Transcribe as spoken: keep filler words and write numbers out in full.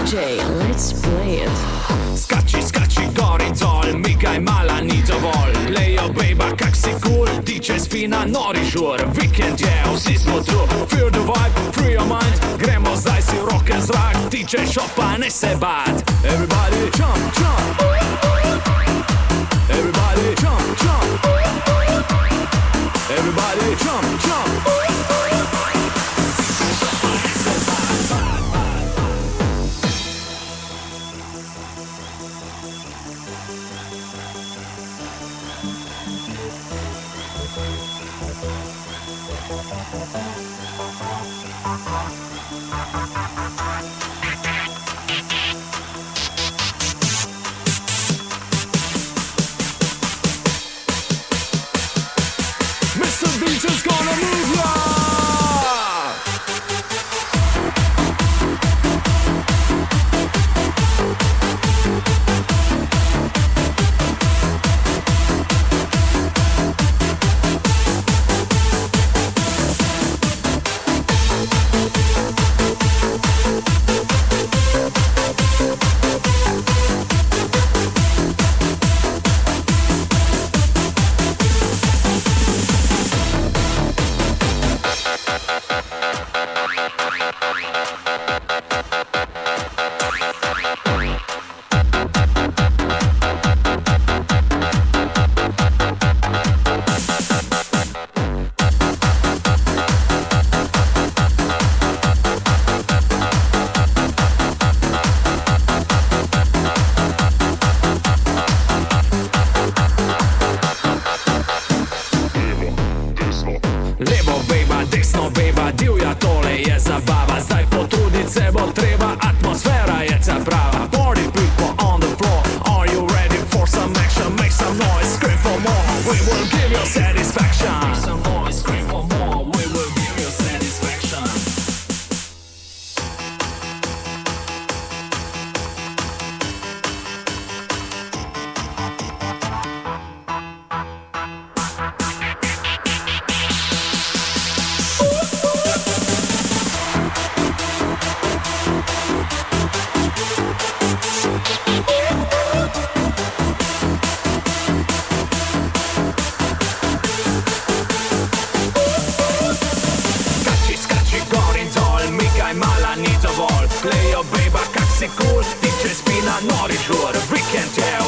didžej, let's play it. Skači, skači, gori dol, migaj mala, ni dovolj. Lejo, bejba, kak si cool, didžej spina, nori žur. Vikend je, vsi smo tu, feel the vibe, free your mind. Gremo zdaj si roke zrak, didžej šopa, ne se bat. Everybody jump, jump. Everybody jump, jump. Everybody jump, jump. Mister Didžej's gonna move ya! Levo, bejba, desno, bejba, divja, tole je zabava. Zdaj potrudit se bo treba, atmosfera je ta prava. Party people on the floor, are you ready for some action? Make some noise, scream for more, we will give you satisfaction. Make some noise, scream for more, we will give you satisfaction. Mala, ni dovolj. Lejo, bejba, kak si cool, didžej spina, nori žur. Vikend je,